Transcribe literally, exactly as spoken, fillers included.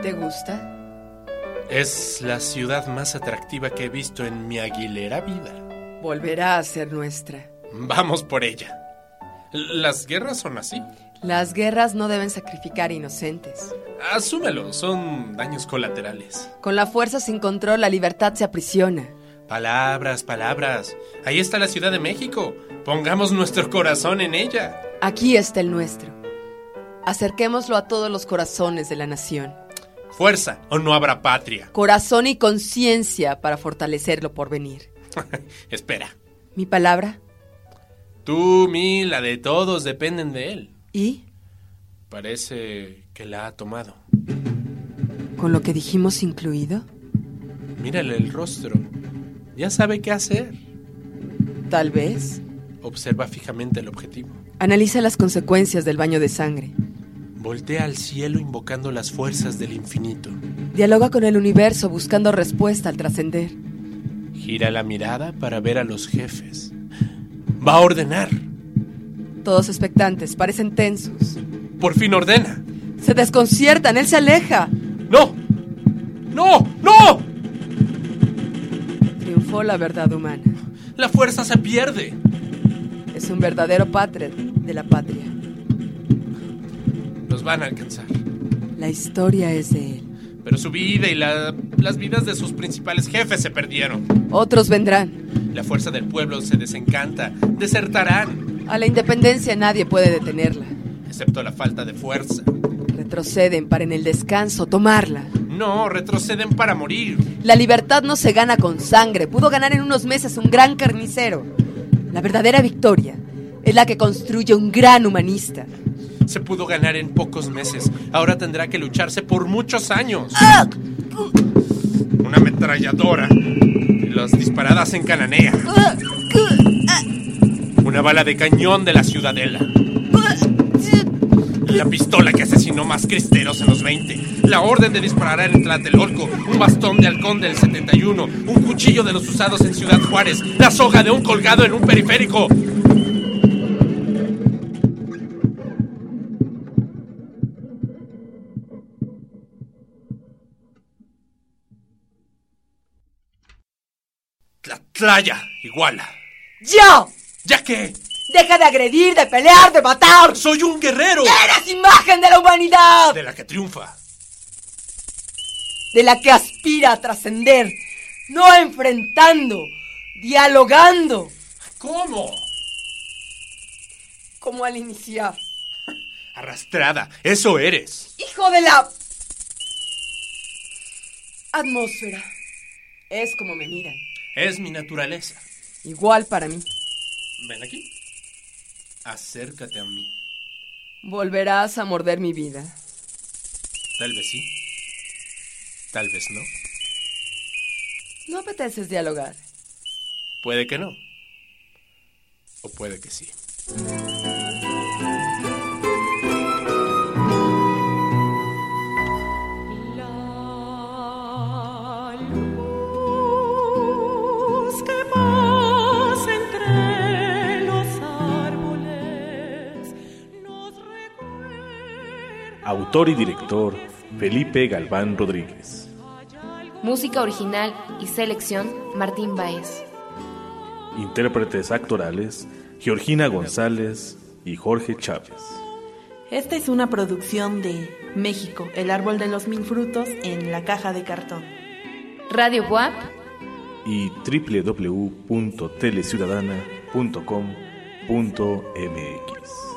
¿Te gusta? Es la ciudad más atractiva que he visto en mi aguilera vida. Volverá a ser nuestra. Vamos por ella. Las guerras son así. Las guerras no deben sacrificar inocentes. Asúmelo, son daños colaterales. Con la fuerza sin control, la libertad se aprisiona. Palabras, palabras. Ahí está la Ciudad de México. Pongamos nuestro corazón en ella. Aquí está el nuestro. Acerquémoslo a todos los corazones de la nación. Fuerza, o no habrá patria. Corazón y conciencia para fortalecerlo por venir. Espera. ¿Mi palabra? Tú, mí, la de todos dependen de él. ¿Y? Parece que la ha tomado. ¿Con lo que dijimos incluido? Mírale el rostro. Ya sabe qué hacer. Tal vez. Observa fijamente el objetivo. Analiza las consecuencias del baño de sangre. Voltea al cielo invocando las fuerzas del infinito. Dialoga con el universo buscando respuesta al trascender. Gira la mirada para ver a los jefes. Va a ordenar. Todos expectantes, parecen tensos. Por fin ordena. Se desconciertan, él se aleja. ¡No! ¡No! ¡No! Triunfó la verdad humana. La fuerza se pierde. Es un verdadero patriot de la patria. Los van a alcanzar. La historia es de él. Pero su vida y la, las vidas de sus principales jefes se perdieron. Otros vendrán. La fuerza del pueblo se desencanta. Desertarán. A la independencia nadie puede detenerla. Excepto la falta de fuerza. Retroceden para en el descanso tomarla. No, retroceden para morir. La libertad no se gana con sangre. Pudo ganar en unos meses un gran carnicero. La verdadera victoria es la que construye un gran humanista. Se pudo ganar en pocos meses. Ahora tendrá que lucharse por muchos años. ¡Ah! Una ametralladora. Las disparadas en Cananea. Una bala de cañón de la Ciudadela. La pistola que asesinó más cristeros en los veinte. La orden de disparar en Tlatelolco. Un bastón de halcón del setenta y uno. Un cuchillo de los usados en Ciudad Juárez. La soga de un colgado en un periférico. Tlatlaya, Iguala. ¡Yo! ¿Ya qué? ¡Deja de agredir, de pelear, de matar! ¡Soy un guerrero! ¡Eres imagen de la humanidad! De la que triunfa. De la que aspira a trascender. No enfrentando, dialogando. ¿Cómo? Como al iniciar. Arrastrada, eso eres. ¡Hijo de la... atmósfera! Es como me miran. Es mi naturaleza. Igual para mí. Ven aquí. Acércate a mí. Volverás a morder mi vida. Tal vez sí. Tal vez no. ¿No apeteces dialogar? Puede que no. O puede que sí. Autor y director Felipe Galván Rodríguez. Música original y selección Martín Báez. Intérpretes actorales Georgina González y Jorge Chávez. Esta es una producción de México, el árbol de los mil frutos en la caja de cartón. Radio W A P y doble u doble u doble u punto teleciudadana punto com punto m x.